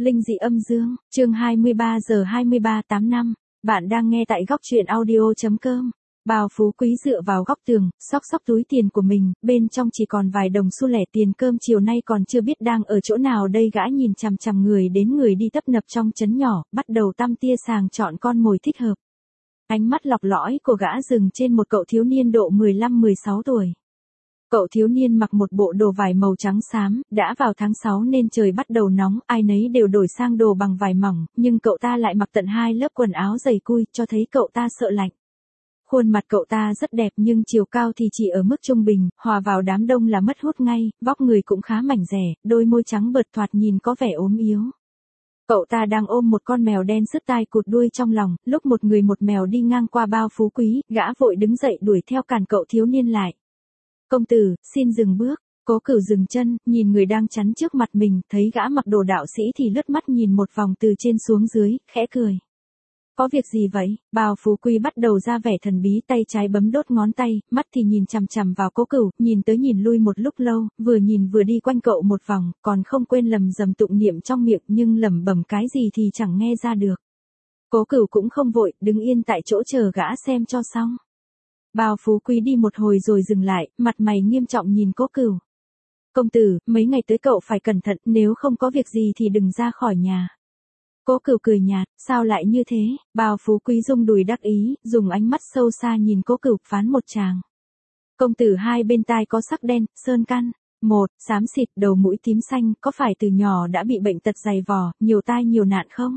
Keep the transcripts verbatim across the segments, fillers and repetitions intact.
Linh dị âm dương, chương hai mươi ba giờ hai mươi ba tám năm, bạn đang nghe tại góc truyện audio.com. Bao Phú Quý dựa vào góc tường, xóc xóc túi tiền của mình, bên trong chỉ còn vài đồng xu lẻ tiền cơm chiều nay còn chưa biết đang ở chỗ nào đây. Gã nhìn chằm chằm người đến người đi tấp nập trong trấn nhỏ, bắt đầu tăm tia sàng chọn con mồi thích hợp. Ánh mắt lọc lõi của gã dừng trên một cậu thiếu niên độ mười lăm mười sáu tuổi. Cậu thiếu niên mặc một bộ đồ vải màu trắng xám, đã vào tháng sáu nên trời bắt đầu nóng, ai nấy đều đổi sang đồ bằng vải mỏng, nhưng cậu ta lại mặc tận hai lớp quần áo dày cui, cho thấy cậu ta sợ lạnh. Khuôn mặt cậu ta rất đẹp nhưng chiều cao thì chỉ ở mức trung bình, hòa vào đám đông là mất hút ngay, vóc người cũng khá mảnh dẻ, đôi môi trắng bợt thoạt nhìn có vẻ ốm yếu. Cậu ta đang ôm một con mèo đen sứt tai cụt đuôi trong lòng, lúc một người một mèo đi ngang qua Bao Phú Quý, gã vội đứng dậy đuổi theo cản cậu thiếu niên lại. Công tử, xin dừng bước. Cố Cửu dừng chân, nhìn người đang chắn trước mặt mình, thấy gã mặc đồ đạo sĩ thì lướt mắt nhìn một vòng từ trên xuống dưới, khẽ cười. Có việc gì vậy? Bao Phú Quý bắt đầu ra vẻ thần bí, tay trái bấm đốt ngón tay, mắt thì nhìn chằm chằm vào Cố Cửu, nhìn tới nhìn lui một lúc lâu, vừa nhìn vừa đi quanh cậu một vòng, còn không quên lầm rầm tụng niệm trong miệng, nhưng lẩm bẩm cái gì thì chẳng nghe ra được. Cố Cửu cũng không vội, đứng yên tại chỗ chờ gã xem cho xong. Bao Phú Quý đi một hồi rồi dừng lại, mặt mày nghiêm trọng nhìn Cố Cửu. Công tử, mấy ngày tới cậu phải cẩn thận, nếu không có việc gì thì đừng ra khỏi nhà. Cố Cửu cười nhạt, sao lại như thế? Bao Phú Quý rung đùi đắc ý, dùng ánh mắt sâu xa nhìn Cố Cửu, phán một tràng. Công tử hai bên tai có sắc đen, sơn căn. Một, xám xịt, đầu mũi tím xanh, có phải từ nhỏ đã bị bệnh tật dày vò, nhiều tai nhiều nạn không?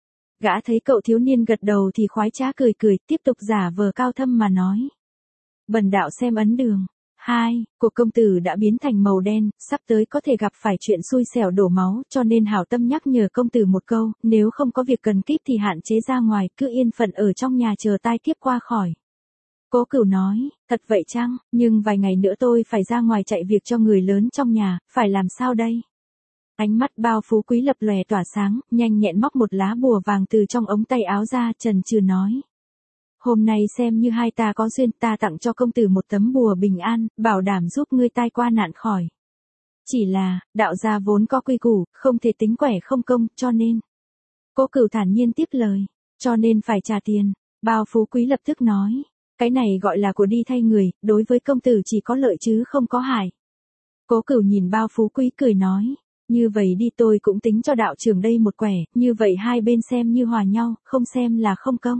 Gã thấy cậu thiếu niên gật đầu thì khoái trá cười cười, tiếp tục giả vờ cao thâm mà nói. Bần đạo xem ấn đường. Hai, của công tử đã biến thành màu đen, sắp tới có thể gặp phải chuyện xui xẻo đổ máu, cho nên hảo tâm nhắc nhở công tử một câu, nếu không có việc cần kíp thì hạn chế ra ngoài, cứ yên phận ở trong nhà chờ tai kiếp qua khỏi. Cố Cửu nói, thật vậy chăng, nhưng vài ngày nữa tôi phải ra ngoài chạy việc cho người lớn trong nhà, phải làm sao đây? Ánh mắt Bao Phú Quý lập lòe tỏa sáng, nhanh nhẹn móc một lá bùa vàng từ trong ống tay áo ra, chần chừ nói. Hôm nay xem như hai ta có duyên, ta tặng cho công tử một tấm bùa bình an, bảo đảm giúp ngươi tai qua nạn khỏi. Chỉ là, đạo gia vốn có quy củ, không thể tính quẻ không công, cho nên. Cố Cửu thản nhiên tiếp lời, cho nên phải trả tiền. Bao Phú Quý lập tức nói, cái này gọi là của đi thay người, đối với công tử chỉ có lợi chứ không có hại. Cố Cửu nhìn Bao Phú Quý cười nói, như vậy đi tôi cũng tính cho đạo trưởng đây một quẻ, như vậy hai bên xem như hòa nhau, không xem là không công.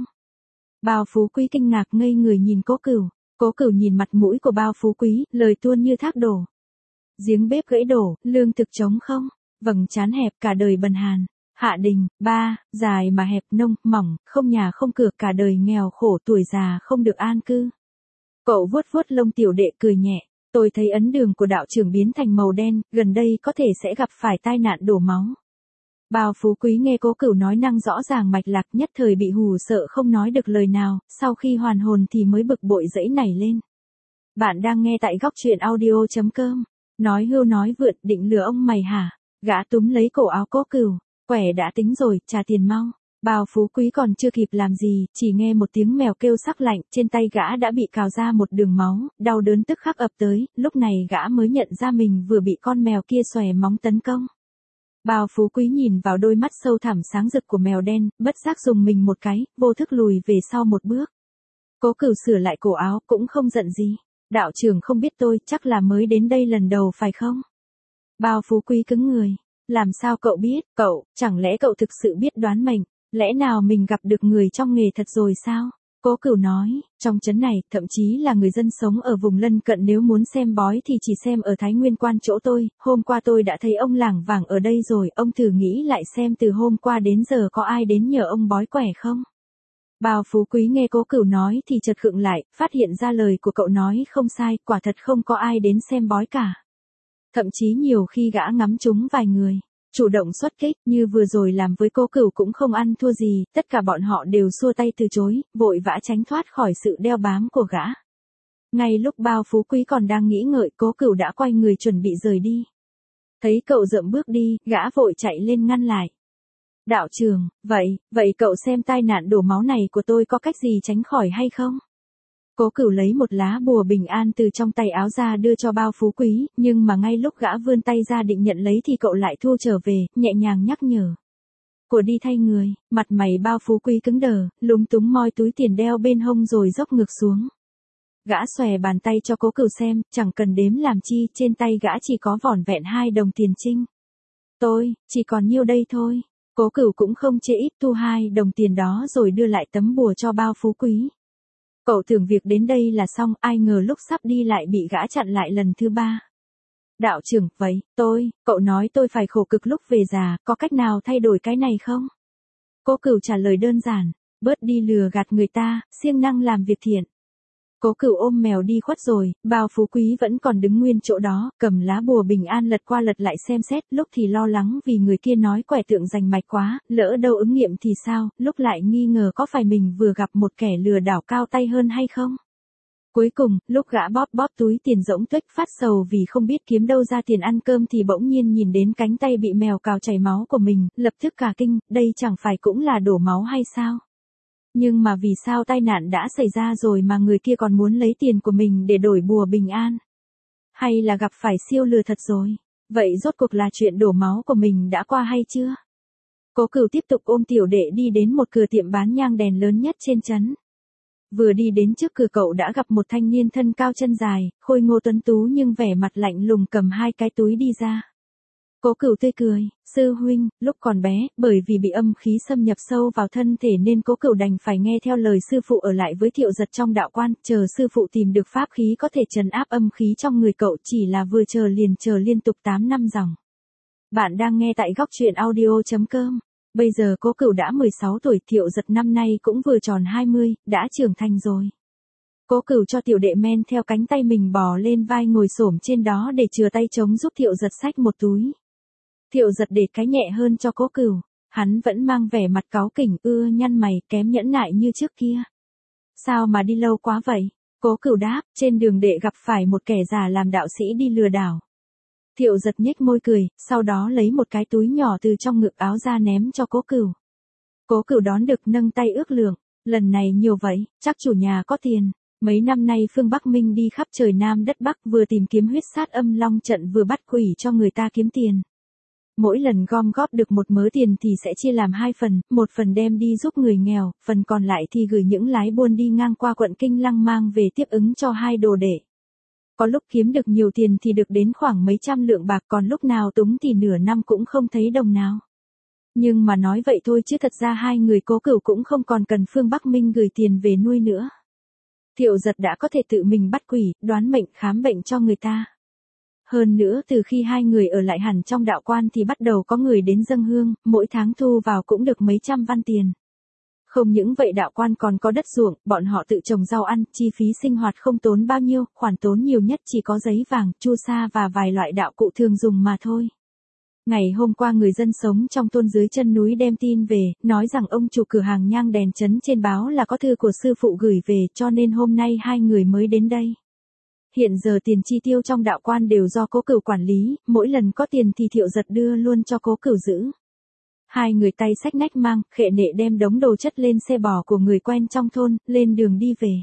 Bao Phú Quý kinh ngạc ngây người nhìn Cố Cửu. Cố Cửu nhìn mặt mũi của Bao Phú Quý, lời tuôn như thác đổ. Giếng bếp gãy đổ, lương thực trống không, vầng trán hẹp cả đời bần hàn. Hạ đình, ba, dài mà hẹp, nông, mỏng, không nhà không cửa, cả đời nghèo khổ, tuổi già không được an cư. Cậu vuốt vuốt lông tiểu đệ cười nhẹ, tôi thấy ấn đường của đạo trưởng biến thành màu đen, gần đây có thể sẽ gặp phải tai nạn đổ máu. Bao Phú Quý nghe Cố Cửu nói năng rõ ràng mạch lạc, nhất thời bị hù sợ không nói được lời nào, sau khi hoàn hồn thì mới bực bội dẫy nảy lên. Bạn đang nghe tại góc truyện audio.com. Nói hưu nói vượt, định lừa ông mày hả? Gã túm lấy cổ áo Cố Cửu, quẻ đã tính rồi, trả tiền mau. Bao Phú Quý còn chưa kịp làm gì, chỉ nghe một tiếng mèo kêu sắc lạnh, trên tay gã đã bị cào ra một đường máu, đau đớn tức khắc ập tới, lúc này gã mới nhận ra mình vừa bị con mèo kia xòe móng tấn công. Bao Phú Quý nhìn vào đôi mắt sâu thẳm sáng rực của mèo đen, bất giác dùng mình một cái, vô thức lùi về sau một bước. Cố Cửu sửa lại cổ áo, cũng không giận gì. Đạo trưởng không biết tôi, chắc là mới đến đây lần đầu phải không? Bao Phú Quý cứng người. Làm sao cậu biết? Cậu, chẳng lẽ cậu thực sự biết đoán mệnh? Lẽ nào mình gặp được người trong nghề thật rồi sao? Cố Cửu nói, trong trấn này, thậm chí là người dân sống ở vùng lân cận nếu muốn xem bói thì chỉ xem ở Thái Nguyên Quan chỗ tôi, hôm qua tôi đã thấy ông lảng vảng ở đây rồi, ông thử nghĩ lại xem từ hôm qua đến giờ có ai đến nhờ ông bói quẻ không? Bao Phú Quý nghe Cố Cửu nói thì chợt khựng lại, phát hiện ra lời của cậu nói không sai, quả thật không có ai đến xem bói cả. Thậm chí nhiều khi gã ngắm trúng vài người. Chủ động xuất kích, như vừa rồi làm với Cố Cửu cũng không ăn thua gì, tất cả bọn họ đều xua tay từ chối, vội vã tránh thoát khỏi sự đeo bám của gã. Ngay lúc Bao Phú Quý còn đang nghĩ ngợi, Cố Cửu đã quay người chuẩn bị rời đi. Thấy cậu dậm bước đi, gã vội chạy lên ngăn lại. Đạo trưởng, vậy, vậy cậu xem tai nạn đổ máu này của tôi có cách gì tránh khỏi hay không? Cố Cửu lấy một lá bùa bình an từ trong tay áo ra đưa cho Bao Phú Quý, nhưng mà ngay lúc gã vươn tay ra định nhận lấy thì cậu lại thu trở về, nhẹ nhàng nhắc nhở. của đi thay người, mặt mày bao phú quý cứng đờ, lúng túng moi túi tiền đeo bên hông rồi dốc ngược xuống. Gã xòe bàn tay cho Cố Cửu xem, chẳng cần đếm làm chi, trên tay gã chỉ có vỏn vẹn hai đồng tiền trinh. Tôi, chỉ còn nhiêu đây thôi. Cố Cửu cũng không chê ít, thu hai đồng tiền đó rồi đưa lại tấm bùa cho bao phú quý. Cậu tưởng việc đến đây là xong, ai ngờ lúc sắp đi lại bị gã chặn lại lần thứ ba. Đạo trưởng, vậy, tôi, cậu nói tôi phải khổ cực lúc về già, có cách nào thay đổi cái này không? Cố Cửu trả lời đơn giản, bớt đi lừa gạt người ta, siêng năng làm việc thiện. Cố Cửu ôm mèo đi khuất rồi, bao phú quý vẫn còn đứng nguyên chỗ đó, cầm lá bùa bình an lật qua lật lại xem xét, lúc thì lo lắng vì người kia nói quẻ tượng rành mạch quá, lỡ đâu ứng nghiệm thì sao, lúc lại nghi ngờ có phải mình vừa gặp một kẻ lừa đảo cao tay hơn hay không. Cuối cùng, lúc gã bóp bóp túi tiền rỗng tuếch phát sầu vì không biết kiếm đâu ra tiền ăn cơm thì bỗng nhiên nhìn đến cánh tay bị mèo cào chảy máu của mình, lập tức cả kinh, đây chẳng phải cũng là đổ máu hay sao? Nhưng mà vì sao tai nạn đã xảy ra rồi mà người kia còn muốn lấy tiền của mình để đổi bùa bình an? Hay là gặp phải siêu lừa thật rồi? Vậy rốt cuộc là chuyện đổ máu của mình đã qua hay chưa? Cố Cửu tiếp tục ôm tiểu đệ đi đến một cửa tiệm bán nhang đèn lớn nhất trên trấn. Vừa đi đến trước cửa cậu đã gặp một thanh niên thân cao chân dài, khôi ngô tuấn tú nhưng vẻ mặt lạnh lùng cầm hai cái túi đi ra. Cố Cửu tươi cười, sư huynh, lúc còn bé, bởi vì bị âm khí xâm nhập sâu vào thân thể nên Cố Cửu đành phải nghe theo lời sư phụ ở lại với Thiệu Giật trong đạo quan, chờ sư phụ tìm được pháp khí có thể trấn áp âm khí trong người cậu, chỉ là vừa chờ liền chờ liên tục tám năm dòng. Bạn đang nghe tại góc truyện audio chấm com. Bây giờ Cố Cửu đã mười sáu tuổi, Thiệu Giật năm nay cũng vừa tròn hai mươi, đã trưởng thành rồi. Cố Cửu cho tiểu đệ men theo cánh tay mình bò lên vai ngồi xổm trên đó để chừa tay trống giúp Thiệu Giật xách một túi. Thiệu Giật để cái nhẹ hơn cho Cố Cửu, hắn vẫn mang vẻ mặt cáu kỉnh, ưa nhăn mày, kém nhẫn nại như trước kia. Sao mà đi lâu quá vậy? Cố Cửu đáp, trên đường đệ gặp phải một kẻ già làm đạo sĩ đi lừa đảo. Thiệu Giật nhếch môi cười, sau đó lấy một cái túi nhỏ từ trong ngực áo ra ném cho Cố Cửu. Cố Cửu đón được nâng tay ước lượng, lần này nhiều vậy, chắc chủ nhà có tiền. Mấy năm nay phương Bắc Minh đi khắp trời Nam đất Bắc vừa tìm kiếm huyết sát âm long trận vừa bắt quỷ cho người ta kiếm tiền. Mỗi lần gom góp được một mớ tiền thì sẽ chia làm hai phần, một phần đem đi giúp người nghèo, phần còn lại thì gửi những lái buôn đi ngang qua quận Kinh Lăng mang về tiếp ứng cho hai đồ đệ. Có lúc kiếm được nhiều tiền thì được đến khoảng mấy trăm lượng bạc, còn lúc nào túng thì nửa năm cũng không thấy đồng nào. Nhưng mà nói vậy thôi chứ thật ra hai người Cố Cửu cũng không còn cần phương Bắc Minh gửi tiền về nuôi nữa. Thiệu Giật đã có thể tự mình bắt quỷ, đoán mệnh, khám bệnh cho người ta. Hơn nữa từ khi hai người ở lại hẳn trong đạo quan thì bắt đầu có người đến dâng hương, mỗi tháng thu vào cũng được mấy trăm văn tiền. Không những vậy đạo quan còn có đất ruộng, bọn họ tự trồng rau ăn, chi phí sinh hoạt không tốn bao nhiêu, khoản tốn nhiều nhất chỉ có giấy vàng, chu sa và vài loại đạo cụ thường dùng mà thôi. Ngày hôm qua người dân sống trong thôn dưới chân núi đem tin về, nói rằng ông chủ cửa hàng nhang đèn trấn trên báo là có thư của sư phụ gửi về, cho nên hôm nay hai người mới đến đây. Hiện giờ tiền chi tiêu trong đạo quan đều do Cố Cửu quản lý, mỗi lần có tiền thì Thiệu Giật đưa luôn cho Cố Cửu giữ. Hai người tay xách nách mang, khệ nệ đem đống đồ chất lên xe bò của người quen trong thôn, lên đường đi về.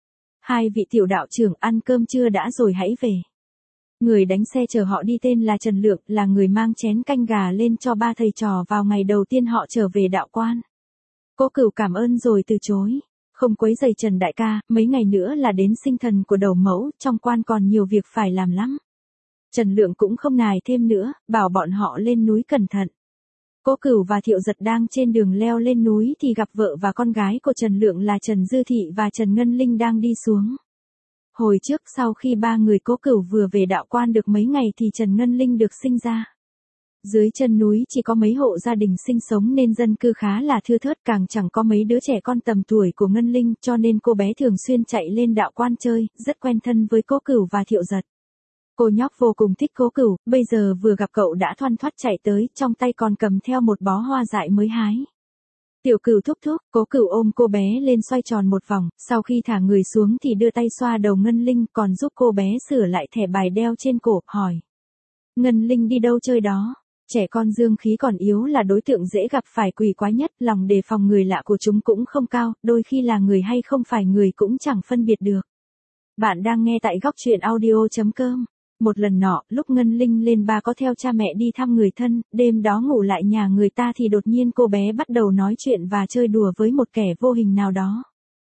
Hai vị tiểu đạo trưởng ăn cơm trưa đã rồi hãy về. Người đánh xe chở họ đi tên là Trần Lượng, là người mang chén canh gà lên cho ba thầy trò vào ngày đầu tiên họ trở về đạo quan. Cố Cửu cảm ơn rồi từ chối. Không quấy rầy Trần đại ca, mấy ngày nữa là đến sinh thần của đầu mẫu, trong quan còn nhiều việc phải làm lắm. Trần Lượng cũng không nài thêm nữa, bảo bọn họ lên núi cẩn thận. Cố Cửu và Thiệu Giật đang trên đường leo lên núi thì gặp vợ và con gái của Trần Lượng là Trần Dư Thị và Trần Ngân Linh đang đi xuống. Hồi trước sau khi ba người Cố Cửu vừa về đạo quan được mấy ngày thì Trần Ngân Linh được sinh ra. Dưới chân núi chỉ có mấy hộ gia đình sinh sống nên dân cư khá là thưa thớt, càng chẳng có mấy đứa trẻ con tầm tuổi của Ngân Linh, cho nên cô bé thường xuyên chạy lên đạo quan chơi, rất quen thân với Cố Cửu và Thiệu Giật. Cô nhóc vô cùng thích Cố Cửu, bây giờ vừa gặp cậu đã thoăn thoắt chạy tới, trong tay còn cầm theo một bó hoa dại mới hái. Tiểu Cửu thúc thúc, Cố Cửu ôm cô bé lên xoay tròn một vòng, sau khi thả người xuống thì đưa tay xoa đầu Ngân Linh, còn giúp cô bé sửa lại thẻ bài đeo trên cổ, hỏi. Ngân Linh đi đâu chơi đó? Trẻ con dương khí còn yếu là đối tượng dễ gặp phải quỷ quái nhất, lòng đề phòng người lạ của chúng cũng không cao, đôi khi là người hay không phải người cũng chẳng phân biệt được. Bạn đang nghe tại góc truyện audio chấm com. Một lần nọ, lúc Ngân Linh lên ba có theo cha mẹ đi thăm người thân, đêm đó ngủ lại nhà người ta thì đột nhiên cô bé bắt đầu nói chuyện và chơi đùa với một kẻ vô hình nào đó.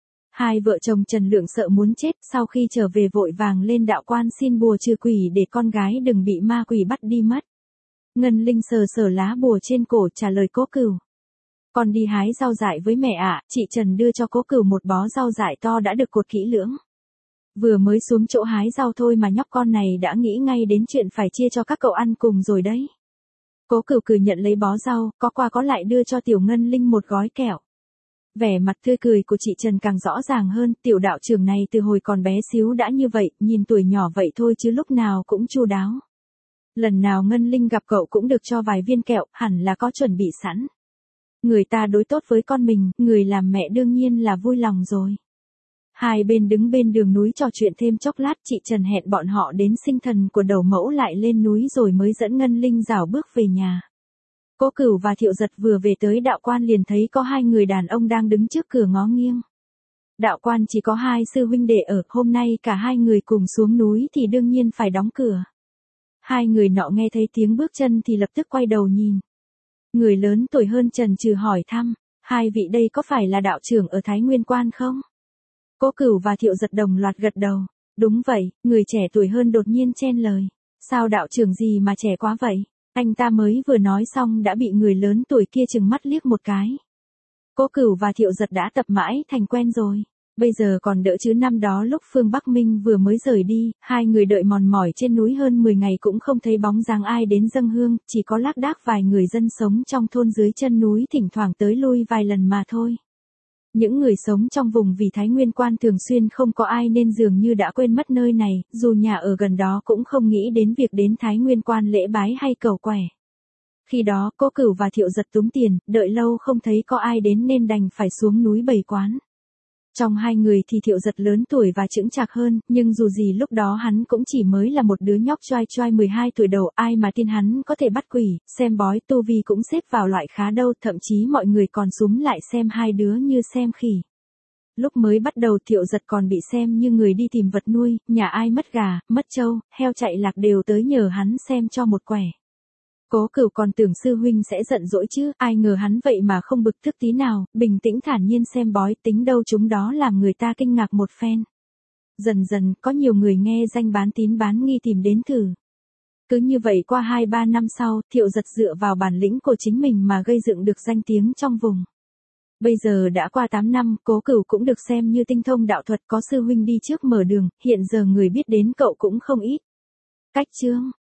Hai vợ chồng Trần Lượng sợ muốn chết, sau khi trở về vội vàng lên đạo quan xin bùa trừ quỷ để con gái đừng bị ma quỷ bắt đi mất. Ngân Linh sờ sờ lá bùa trên cổ trả lời Cố Cửu. Con đi hái rau dại với mẹ ạ. Chị Trần đưa cho Cố Cửu một bó rau dại to đã được cột kỹ lưỡng. Vừa mới xuống chỗ hái rau thôi mà nhóc con này đã nghĩ ngay đến chuyện phải chia cho các cậu ăn cùng rồi đấy. Cố Cửu cười nhận lấy bó rau, có qua có lại đưa cho Tiểu Ngân Linh một gói kẹo. Vẻ mặt tươi cười của chị Trần càng rõ ràng hơn, tiểu đạo trưởng này từ hồi còn bé xíu đã như vậy, nhìn tuổi nhỏ vậy thôi chứ lúc nào cũng chu đáo. Lần nào Ngân Linh gặp cậu cũng được cho vài viên kẹo, hẳn là có chuẩn bị sẵn. Người ta đối tốt với con mình, người làm mẹ đương nhiên là vui lòng rồi. Hai bên đứng bên đường núi trò chuyện thêm chốc lát, chị Trần hẹn bọn họ đến sinh thần của đầu mẫu lại lên núi rồi mới dẫn Ngân Linh rảo bước về nhà. Cố Cửu và Thiệu Giật vừa về tới đạo quan liền thấy có hai người đàn ông đang đứng trước cửa ngó nghiêng. Đạo quan chỉ có hai sư huynh đệ ở, hôm nay cả hai người cùng xuống núi thì đương nhiên phải đóng cửa. Hai người nọ nghe thấy tiếng bước chân thì lập tức quay đầu nhìn. Người lớn tuổi hơn Trần Trừ hỏi thăm, hai vị đây có phải là đạo trưởng ở Thái Nguyên Quan không? Cố Cửu và Thiệu Giật đồng loạt gật đầu. Đúng vậy, người trẻ tuổi hơn đột nhiên chen lời. Sao đạo trưởng gì mà trẻ quá vậy? Anh ta mới vừa nói xong đã bị người lớn tuổi kia trừng mắt liếc một cái. Cố Cửu và Thiệu Giật đã tập mãi thành quen rồi. Bây giờ còn đỡ chứ năm đó lúc Phương Bắc Minh vừa mới rời đi, hai người đợi mòn mỏi trên núi hơn mười ngày cũng không thấy bóng dáng ai đến dâng hương, chỉ có lác đác vài người dân sống trong thôn dưới chân núi thỉnh thoảng tới lui vài lần mà thôi. Những người sống trong vùng vì Thái Nguyên Quan thường xuyên không có ai nên dường như đã quên mất nơi này, dù nhà ở gần đó cũng không nghĩ đến việc đến Thái Nguyên Quan lễ bái hay cầu quẻ. Khi đó, Cố Cửu và Thiệu Giật túm tiền, đợi lâu không thấy có ai đến nên đành phải xuống núi bày quán. Trong hai người thì Thiệu Giật lớn tuổi và chững chạc hơn, nhưng dù gì lúc đó hắn cũng chỉ mới là một đứa nhóc choai choai mười hai tuổi đầu, ai mà tin hắn có thể bắt quỷ, xem bói, tu vi cũng xếp vào loại khá đâu, thậm chí mọi người còn súm lại xem hai đứa như xem khỉ. Lúc mới bắt đầu Thiệu Giật còn bị xem như người đi tìm vật nuôi, nhà ai mất gà, mất trâu, heo chạy lạc đều tới nhờ hắn xem cho một quẻ. Cố Cửu còn tưởng sư huynh sẽ giận dỗi chứ, ai ngờ hắn vậy mà không bực tức tí nào, bình tĩnh thản nhiên xem bói, tính đâu chúng đó làm người ta kinh ngạc một phen. Dần dần, có nhiều người nghe danh bán tín bán nghi tìm đến thử. Cứ như vậy qua hai ba năm sau, Thiệu Giật dựa vào bản lĩnh của chính mình mà gây dựng được danh tiếng trong vùng. Bây giờ đã qua tám năm, Cố Cửu cũng được xem như tinh thông đạo thuật, có sư huynh đi trước mở đường, hiện giờ người biết đến cậu cũng không ít. Cách chương